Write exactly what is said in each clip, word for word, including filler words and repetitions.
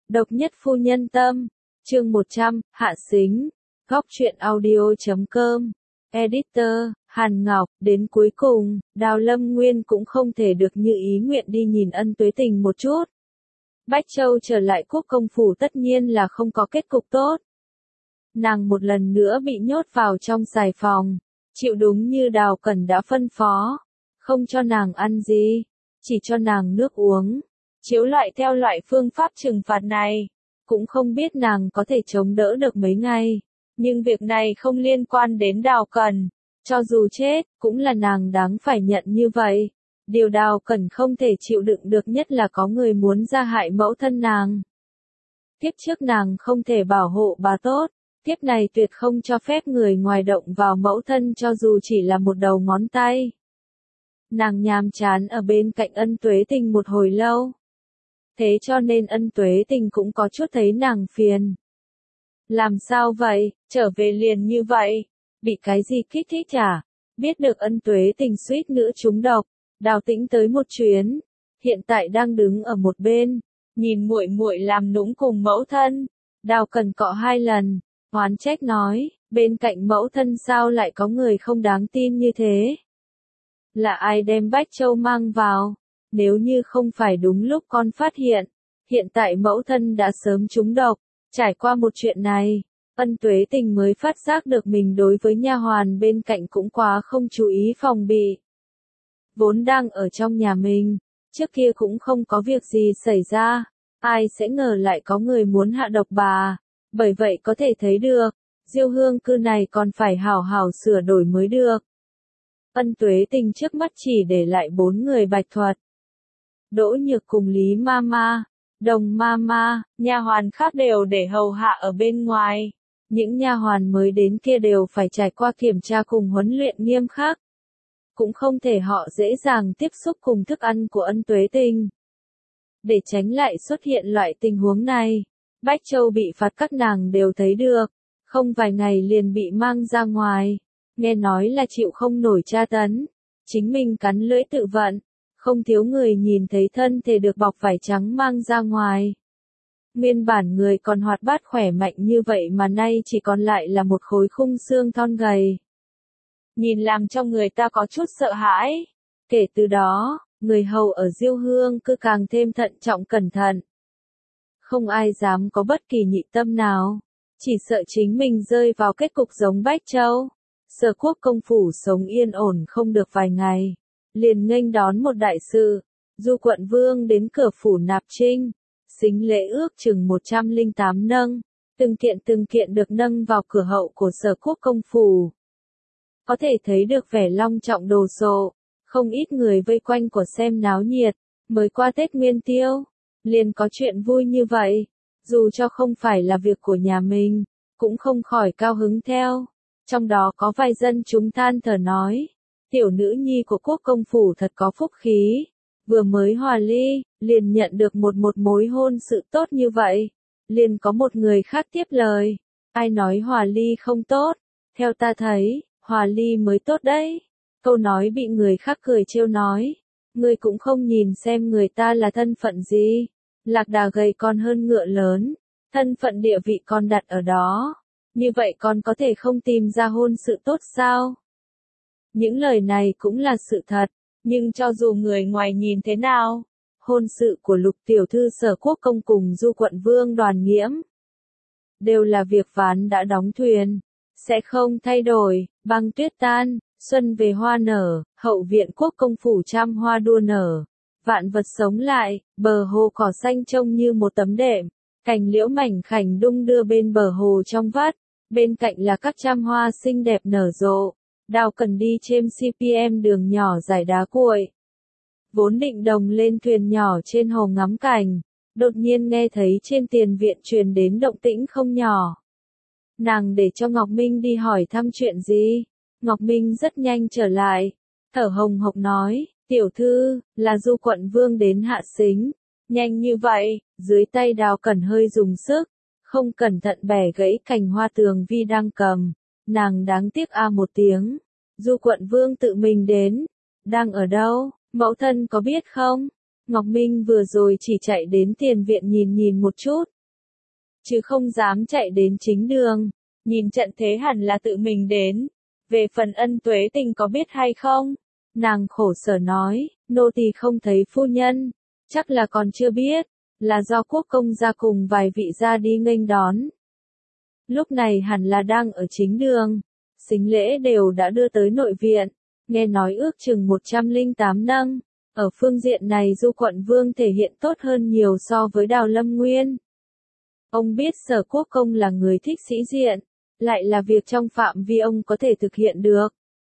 Độc nhất phu nhân tâm, chương một trăm, Hạ Sính, góc truyện audio chấm com, editor, Hàn Ngọc, đến cuối cùng, Đào Lâm Nguyên cũng không thể được như ý nguyện đi nhìn Ân Tuế Tình một chút. Bách Châu trở lại quốc công phủ tất nhiên là không có kết cục tốt. Nàng một lần nữa bị nhốt vào trong xài phòng, chịu đúng như Đào Cẩn đã phân phó, không cho nàng ăn gì, chỉ cho nàng nước uống. Chiếu loại theo loại phương pháp trừng phạt này, cũng không biết nàng có thể chống đỡ được mấy ngày. Nhưng việc này không liên quan đến Đào Cẩn, cho dù chết, cũng là nàng đáng phải nhận như vậy. Điều Đào Cẩn không thể chịu đựng được nhất là có người muốn ra hại mẫu thân nàng. Tiếp trước nàng không thể bảo hộ bà tốt, tiếp này tuyệt không cho phép người ngoài động vào mẫu thân cho dù chỉ là một đầu ngón tay. Nàng nhàm chán ở bên cạnh Ân Tuế Tình một hồi lâu. Thế cho nên Ân Tuế Tình cũng có chút thấy nàng phiền. Làm sao vậy, trở về liền như vậy, bị cái gì kích thích chả? Biết được Ân Tuế Tình suýt nữa trúng độc, Đào Tĩnh tới một chuyến, hiện tại đang đứng ở một bên, nhìn muội muội làm nũng cùng mẫu thân. Đào Cẩn cọ hai lần, oán trách nói, bên cạnh mẫu thân sao lại có người không đáng tin như thế? Là ai đem Bách Châu mang vào? Nếu như không phải đúng lúc con phát hiện, hiện tại mẫu thân đã sớm trúng độc. Trải qua một chuyện này, Ân Tuế Tình mới phát giác được mình đối với nha hoàn bên cạnh cũng quá không chú ý phòng bị. Vốn đang ở trong nhà mình, trước kia cũng không có việc gì xảy ra, ai sẽ ngờ lại có người muốn hạ độc bà, bởi vậy có thể thấy được, Diêu Hương cư này còn phải hảo hảo sửa đổi mới được. Ân Tuế Tình trước mắt chỉ để lại bốn người Bạch Thuật, Đỗ Nhược cùng Lý Mama, Đồng Mama, nha hoàn khác đều để hầu hạ ở bên ngoài. Những nha hoàn mới đến kia đều phải trải qua kiểm tra cùng huấn luyện nghiêm khắc. Cũng không thể họ dễ dàng tiếp xúc cùng thức ăn của Ân Tuế Tình. Để tránh lại xuất hiện loại tình huống này, Bách Châu bị phạt các nàng đều thấy được, không vài ngày liền bị mang ra ngoài, nghe nói là chịu không nổi tra tấn, chính mình cắn lưỡi tự vận. Không thiếu người nhìn thấy thân thể được bọc vải trắng mang ra ngoài. Nguyên bản người còn hoạt bát khỏe mạnh như vậy mà nay chỉ còn lại là một khối khung xương thon gầy. Nhìn làm cho người ta có chút sợ hãi. Kể từ đó, người hầu ở Diêu Hương cứ càng thêm thận trọng cẩn thận. Không ai dám có bất kỳ nhị tâm nào, chỉ sợ chính mình rơi vào kết cục giống Bách Châu. Sở quốc công phủ sống yên ổn không được vài ngày, liền nghênh đón một đại sự, Du quận vương đến cửa phủ nạp trinh, sính lễ ước chừng một trăm lẻ tám nâng, từng kiện từng kiện được nâng vào cửa hậu của Sở quốc công phủ. Có thể thấy được vẻ long trọng đồ sộ, không ít người vây quanh của xem náo nhiệt, mới qua Tết Nguyên Tiêu, liền có chuyện vui như vậy, dù cho không phải là việc của nhà mình, cũng không khỏi cao hứng theo. Trong đó có vài dân chúng than thở nói, tiểu nữ nhi của quốc công phủ thật có phúc khí, vừa mới hòa ly, liền nhận được một một mối hôn sự tốt như vậy. Liền có một người khác tiếp lời, ai nói hòa ly không tốt, theo ta thấy, hòa ly mới tốt đấy. Câu nói bị người khác cười trêu nói, ngươi cũng không nhìn xem người ta là thân phận gì, lạc đà gầy còn hơn ngựa lớn, thân phận địa vị còn đặt ở đó, như vậy còn có thể không tìm ra hôn sự tốt sao? Những lời này cũng là sự thật, nhưng cho dù người ngoài nhìn thế nào, hôn sự của Lục tiểu thư Sở quốc công cùng Du quận vương Đoàn Nghiễm đều là việc ván đã đóng thuyền, sẽ không thay đổi. Băng tuyết tan, xuân về hoa nở, hậu viện quốc công phủ trăm hoa đua nở, vạn vật sống lại, bờ hồ cỏ xanh trông như một tấm đệm, cành liễu mảnh khảnh đung đưa bên bờ hồ trong vắt, bên cạnh là các trăm hoa xinh đẹp nở rộ. Đào Cẩn đi trên xê pê em đường nhỏ dải đá cuội, vốn định đồng lên thuyền nhỏ trên hồ ngắm cảnh, đột nhiên nghe thấy trên tiền viện truyền đến động tĩnh không nhỏ. Nàng để cho Ngọc Minh đi hỏi thăm chuyện gì. Ngọc Minh rất nhanh trở lại, thở hồng hộc nói, tiểu thư, là Du quận vương đến hạ sính. Nhanh như vậy, dưới tay Đào Cẩn hơi dùng sức, không cẩn thận bẻ gãy cành hoa tường vi đang cầm. Nàng đáng tiếc a một tiếng, Du quận vương tự mình đến, đang ở đâu, mẫu thân có biết không? Ngọc Minh vừa rồi chỉ chạy đến tiền viện nhìn nhìn một chút, chứ không dám chạy đến chính đường. Nhìn trận thế hẳn là tự mình đến. Về phần Ân Tuế Tình có biết hay không? Nàng khổ sở nói, nô tỳ không thấy phu nhân, chắc là còn chưa biết, là do quốc công gia cùng vài vị gia đi nghênh đón. Lúc này hẳn là đang ở chính đường, sính lễ đều đã đưa tới nội viện, nghe nói ước chừng một trăm lẻ tám nâng. Ở phương diện này Du Quận Vương thể hiện tốt hơn nhiều so với Đào Lâm Nguyên. Ông biết Sở Quốc công là người thích sĩ diện, lại là việc trong phạm vi ông có thể thực hiện được.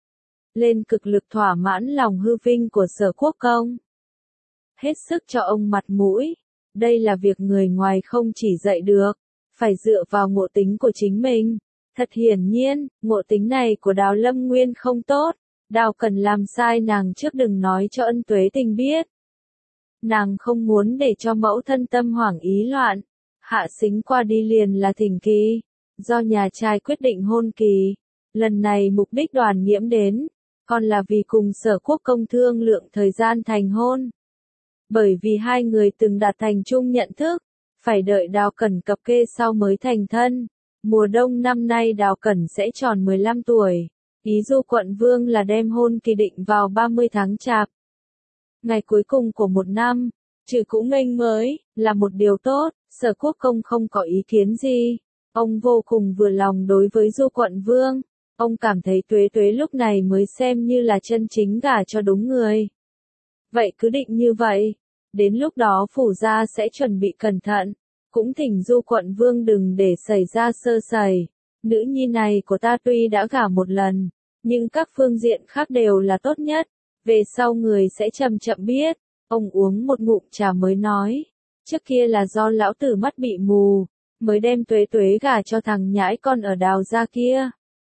Lên cực lực thỏa mãn lòng hư vinh của Sở Quốc công. Hết sức cho ông mặt mũi, đây là việc người ngoài không chỉ dạy được, phải dựa vào ngộ tính của chính mình. Thật hiển nhiên, ngộ tính này của Đào Lâm Nguyên không tốt. Đào Cần làm sai nàng trước đừng nói cho Ân Tuế Tình biết. Nàng không muốn để cho mẫu thân tâm hoảng ý loạn. Hạ Sính qua đi liền là thỉnh kỳ, do nhà trai quyết định hôn kỳ. Lần này mục đích Đoàn Nghiễm đến, còn là vì cùng Sở Quốc công thương lượng thời gian thành hôn. Bởi vì hai người từng đạt thành chung nhận thức, phải đợi Đào Cẩn cập kê sau mới thành thân. Mùa đông năm nay Đào Cẩn sẽ tròn mười lăm tuổi. Ý Du Quận Vương là đem hôn kỳ định vào ba mươi tháng Chạp. Ngày cuối cùng của một năm, trừ cũng nghênh mới, là một điều tốt, Sở Quốc công không có ý kiến gì. Ông vô cùng vừa lòng đối với Du Quận Vương. Ông cảm thấy Tuế Tuế lúc này mới xem như là chân chính gả cho đúng người. Vậy cứ định như vậy. Đến lúc đó phủ gia sẽ chuẩn bị cẩn thận. Cũng thỉnh Du Quận Vương đừng để xảy ra sơ sẩy. Nữ nhi này của ta tuy đã gả một lần, nhưng các phương diện khác đều là tốt nhất. Về sau người sẽ chậm chậm biết. Ông uống một ngụm trà mới nói. Trước kia là do lão tử mắt bị mù, mới đem Tuế Tuế gả cho thằng nhãi con ở Đào gia kia.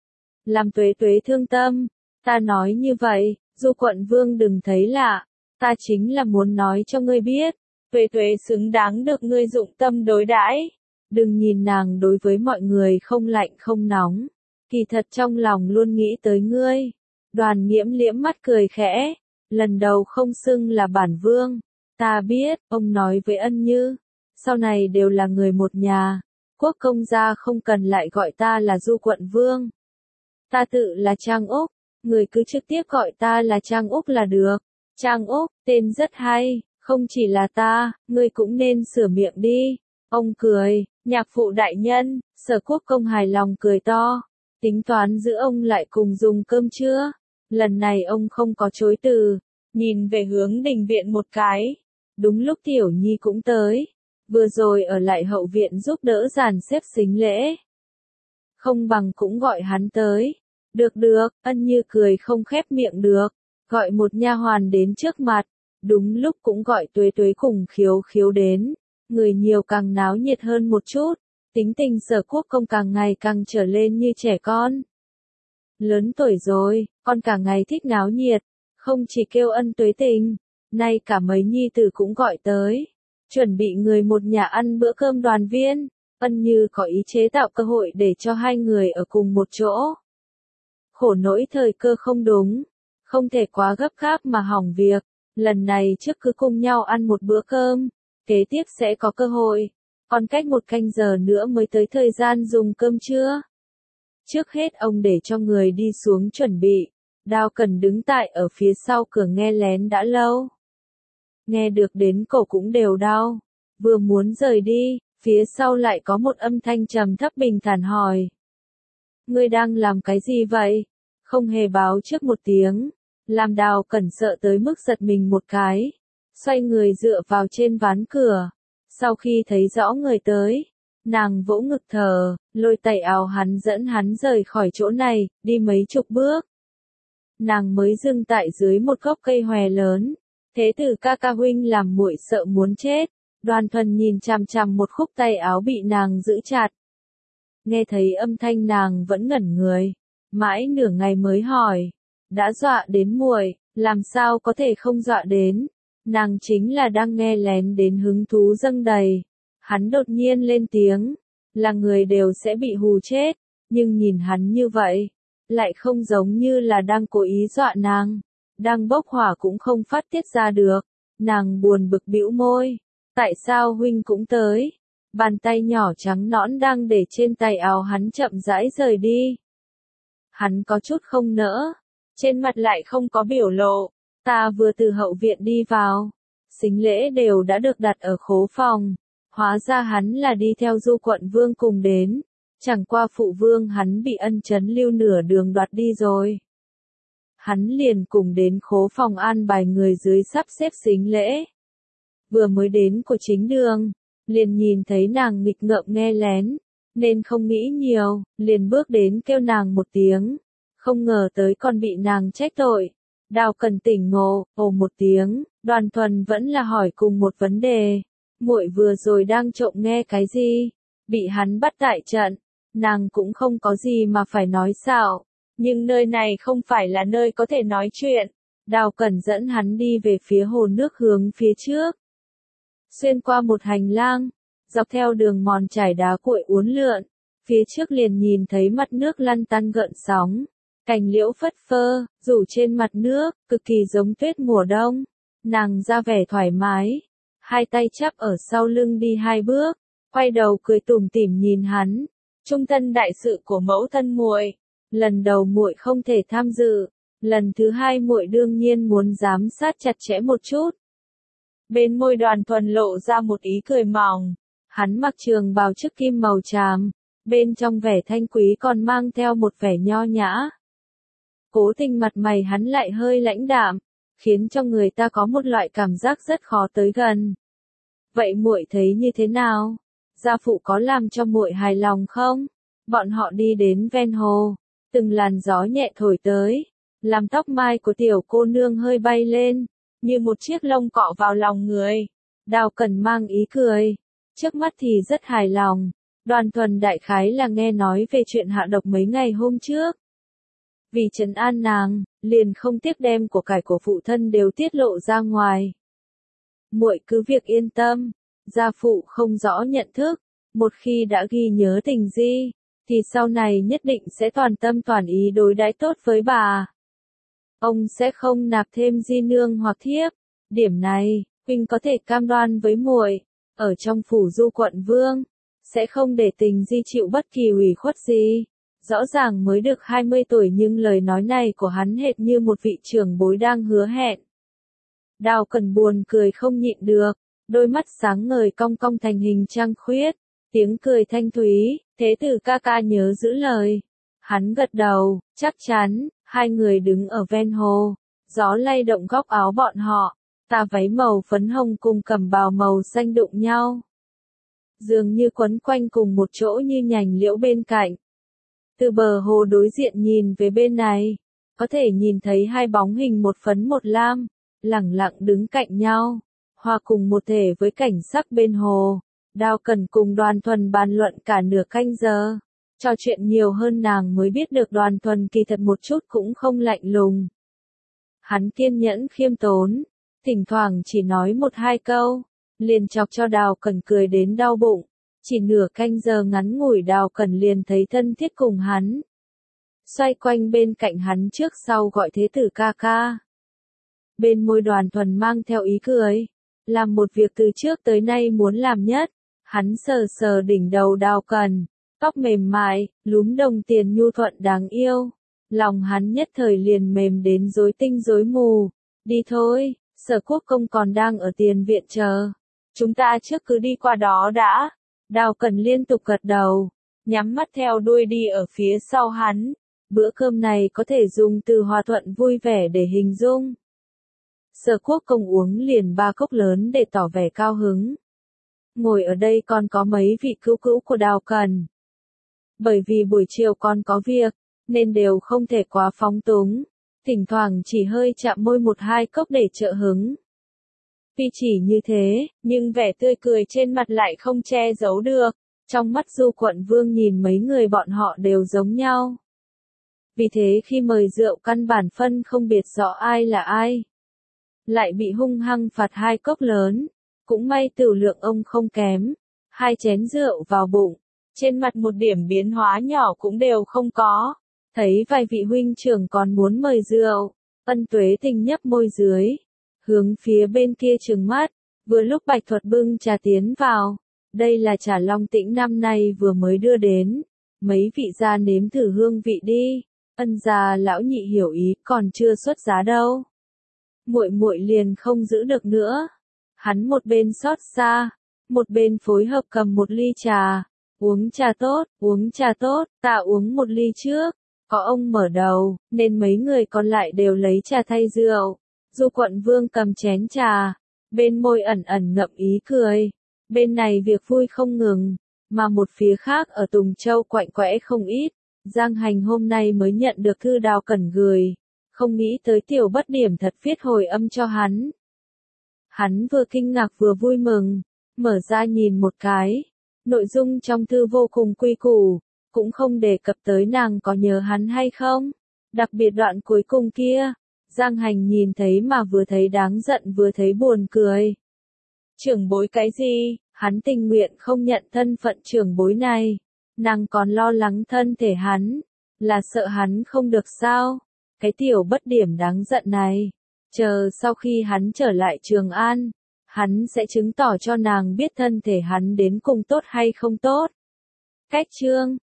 Làm Tuế Tuế thương tâm. Ta nói như vậy, Du Quận Vương đừng thấy lạ. Ta chính là muốn nói cho ngươi biết. Tuế Tuế xứng đáng được ngươi dụng tâm đối đãi. Đừng nhìn nàng đối với mọi người không lạnh không nóng. Kỳ thật trong lòng luôn nghĩ tới ngươi. Đoàn Nghiễm liễm mắt cười khẽ. Lần đầu không xưng là bản vương. Ta biết, ông nói với Ân Như. Sau này đều là người một nhà. Quốc công gia không cần lại gọi ta là Du Quận Vương. Ta tự là Trang Úc. Người cứ trực tiếp gọi ta là Trang Úc là được. Trang Úc, tên rất hay. Không chỉ là ta, ngươi cũng nên sửa miệng đi. Ông cười, nhạc phụ đại nhân. Sở Quốc công hài lòng cười to. Tính toán giữa ông lại cùng dùng cơm trưa. Lần này ông không có chối từ. Nhìn về hướng đình viện một cái. Đúng lúc Tiểu Nhi cũng tới. Vừa rồi ở lại hậu viện giúp đỡ dàn xếp sính lễ. Không bằng cũng gọi hắn tới. Được được, Ân Như cười không khép miệng được. Gọi một nha hoàn đến trước mặt. Đúng lúc cũng gọi Tuế Tuế cùng Khiếu Khiếu đến. Người nhiều càng náo nhiệt hơn một chút. Tính tình Sở Quốc công càng ngày càng trở lên như trẻ con. Lớn tuổi rồi, con cả ngày thích náo nhiệt. Không chỉ kêu Ân Tuế Tình. Nay cả mấy nhi tử cũng gọi tới. Chuẩn bị người một nhà ăn bữa cơm đoàn viên. Ân Như có ý chế tạo cơ hội để cho hai người ở cùng một chỗ. Khổ nỗi thời cơ không đúng. Không thể quá gấp gáp mà hỏng việc. Lần này trước cứ cùng nhau ăn một bữa cơm. Kế tiếp sẽ có cơ hội. Còn cách một canh giờ nữa mới tới thời gian dùng cơm trưa. Trước hết ông để cho người đi xuống chuẩn bị. Đào Cần đứng tại ở phía sau cửa nghe lén đã lâu. Nghe được đến cổ cũng đều đau. Vừa muốn rời đi, phía sau lại có một âm thanh trầm thấp bình thản hỏi. Ngươi đang làm cái gì vậy? Không hề báo trước một tiếng. Làm Đào Cẩn sợ tới mức giật mình một cái. Xoay người dựa vào trên ván cửa. Sau khi thấy rõ người tới, nàng vỗ ngực thở, lôi tay áo hắn dẫn hắn rời khỏi chỗ này, đi mấy chục bước. Nàng mới dừng tại dưới một gốc cây hòe lớn. Thế tử ca ca huynh làm muội sợ muốn chết. Đoàn Thuần nhìn chằm chằm một khúc tay áo bị nàng giữ chặt. Nghe thấy âm thanh nàng vẫn ngẩn người. Mãi nửa ngày mới hỏi. Đã dọa đến muội, làm sao có thể không dọa đến. Nàng chính là đang nghe lén đến hứng thú dâng đầy. Hắn đột nhiên lên tiếng. Là người đều sẽ bị hù chết. Nhưng nhìn hắn như vậy. Lại không giống như là đang cố ý dọa nàng. Đang bốc hỏa cũng không phát tiết ra được. Nàng buồn bực bĩu môi. Tại sao huynh cũng tới? Bàn tay nhỏ trắng nõn đang để trên tay áo hắn chậm rãi rời đi. Hắn có chút không nỡ, trên mặt lại không có biểu lộ. Ta vừa từ hậu viện đi vào, sính lễ đều đã được đặt ở khố phòng. Hóa ra hắn là đi theo Du Quận Vương cùng đến, chẳng qua phụ vương hắn bị Ân Chấn Lưu nửa đường đoạt đi rồi. Hắn liền cùng đến khố phòng an bài người dưới sắp xếp sính lễ. Vừa mới đến của chính đường, liền nhìn thấy nàng nghịch ngợm nghe lén, nên không nghĩ nhiều, liền bước đến kêu nàng một tiếng, không ngờ tới còn bị nàng trách tội. Đào Cần tỉnh ngộ, ồ một tiếng, Đoàn Thuần vẫn là hỏi cùng một vấn đề, muội vừa rồi đang trộm nghe cái gì? Bị hắn bắt tại trận, nàng cũng không có gì mà phải nói xạo, nhưng nơi này không phải là nơi có thể nói chuyện. Đào Cẩn dẫn hắn đi về phía hồ nước hướng phía trước. Xuyên qua một hành lang, dọc theo đường mòn trải đá cuội uốn lượn, phía trước liền nhìn thấy mặt nước lăn tăn gợn sóng, cành liễu phất phơ, rủ trên mặt nước, cực kỳ giống tuyết mùa đông. Nàng ra vẻ thoải mái, hai tay chắp ở sau lưng đi hai bước, quay đầu cười tủm tỉm nhìn hắn. Trung thân đại sự của mẫu thân muội, lần đầu muội không thể tham dự, lần thứ hai muội đương nhiên muốn giám sát chặt chẽ một chút. Bên môi Đoàn Thuần lộ ra một ý cười mỏng, hắn mặc trường bào chức kim màu tràm, bên trong vẻ thanh quý còn mang theo một vẻ nho nhã. Cố tình mặt mày hắn lại hơi lãnh đạm, khiến cho người ta có một loại cảm giác rất khó tới gần. Vậy muội thấy như thế nào? Gia phụ có làm cho muội hài lòng không? Bọn họ đi đến ven hồ, từng làn gió nhẹ thổi tới, làm tóc mai của tiểu cô nương hơi bay lên, như một chiếc lông cọ vào lòng người. Đào Cần mang ý cười, trước mắt thì rất hài lòng. Đoàn Thuần đại khái là nghe nói về chuyện hạ độc mấy ngày hôm trước. Vì trấn an nàng, liền không tiếc đem của cải của phụ thân đều tiết lộ ra ngoài. Muội cứ việc yên tâm, gia phụ không rõ nhận thức, một khi đã ghi nhớ tình di, thì sau này nhất định sẽ toàn tâm toàn ý đối đãi tốt với bà. Ông sẽ không nạp thêm di nương hoặc thiếp, điểm này, huynh có thể cam đoan với muội, ở trong phủ Du Quận Vương, sẽ không để tình di chịu bất kỳ ủy khuất gì. Rõ ràng mới được hai mươi tuổi nhưng lời nói này của hắn hệt như một vị trưởng bối đang hứa hẹn. Đào Cần buồn cười không nhịn được, đôi mắt sáng ngời cong cong thành hình trăng khuyết, tiếng cười thanh thúy, thế tử ca ca nhớ giữ lời. Hắn gật đầu, chắc chắn, hai người đứng ở ven hồ, gió lay động góc áo bọn họ, tà váy màu phấn hồng cùng cẩm bào màu xanh đụng nhau. Dường như quấn quanh cùng một chỗ như nhành liễu bên cạnh. Từ bờ hồ đối diện nhìn về bên này, có thể nhìn thấy hai bóng hình một phấn một lam, lẳng lặng đứng cạnh nhau, hòa cùng một thể với cảnh sắc bên hồ. Đào Cần cùng Đoàn Thuần bàn luận cả nửa canh giờ, trò chuyện nhiều hơn nàng mới biết được Đoàn Thuần kỳ thật một chút cũng không lạnh lùng. Hắn kiên nhẫn khiêm tốn, thỉnh thoảng chỉ nói một hai câu, liền chọc cho Đào Cần cười đến đau bụng. Chỉ nửa canh giờ ngắn ngủi Đào Cần liền thấy thân thiết cùng hắn. Xoay quanh bên cạnh hắn trước sau gọi thế tử ca ca. Bên môi Đoàn Thuần mang theo ý cười, làm một việc từ trước tới nay muốn làm nhất. Hắn sờ sờ đỉnh đầu Đào Cần, tóc mềm mại, lúm đồng tiền nhu thuận đáng yêu. Lòng hắn nhất thời liền mềm đến rối tinh rối mù. Đi thôi, Sở Quốc công còn đang ở tiền viện chờ. Chúng ta trước cứ đi qua đó đã. Đào Cần liên tục gật đầu, nhắm mắt theo đuôi đi ở phía sau hắn. Bữa cơm này có thể dùng từ hòa thuận vui vẻ để hình dung. Sở Quốc công uống liền ba cốc lớn để tỏ vẻ cao hứng. Ngồi ở đây còn có mấy vị cứu cữu của Đào Cần. Bởi vì buổi chiều còn có việc, nên đều không thể quá phóng túng, thỉnh thoảng chỉ hơi chạm môi một hai cốc để trợ hứng. Tuy chỉ như thế, nhưng vẻ tươi cười trên mặt lại không che giấu được, trong mắt Du Quận Vương nhìn mấy người bọn họ đều giống nhau. Vì thế khi mời rượu căn bản phân không biệt rõ ai là ai. Lại bị hung hăng phạt hai cốc lớn, cũng may tửu lượng ông không kém, hai chén rượu vào bụng, trên mặt một điểm biến hóa nhỏ cũng đều không có. Thấy vài vị huynh trưởng còn muốn mời rượu, Ân Tuế Tình nhấp môi dưới, hướng phía bên kia trừng mắt, vừa lúc Bạch Thuật bưng trà tiến vào, Đây là trà long tĩnh năm nay vừa mới đưa đến. Mấy vị gia nếm thử hương vị đi. Ân gia lão nhị hiểu ý, còn chưa xuất giá đâu. Muội muội liền không giữ được nữa. Hắn một bên xót xa, một bên phối hợp cầm một ly trà. Uống trà tốt, uống trà tốt, ta uống một ly trước. Có ông mở đầu, nên mấy người còn lại đều lấy trà thay rượu. Du Quận Vương cầm chén trà, bên môi ẩn ẩn ngậm ý cười. Bên này việc vui không ngừng, mà một phía khác ở Tùng Châu quạnh quẽ không ít. Giang Hành hôm nay mới nhận được thư Đào Cẩn gửi, không nghĩ tới Tiểu Bất Điểm thật viết hồi âm cho hắn. Hắn vừa kinh ngạc vừa vui mừng, mở ra nhìn một cái. Nội dung trong thư vô cùng quy củ, cũng không đề cập tới nàng có nhớ hắn hay không. Đặc biệt đoạn cuối cùng kia, Giang Hành nhìn thấy mà vừa thấy đáng giận vừa thấy buồn cười. Trưởng bối cái gì, hắn tình nguyện không nhận thân phận trưởng bối này. Nàng còn lo lắng thân thể hắn, là sợ hắn không được sao. Cái Tiểu Bất Điểm đáng giận này, chờ sau khi hắn trở lại Trường An, hắn sẽ chứng tỏ cho nàng biết thân thể hắn đến cùng tốt hay không tốt. Cách chương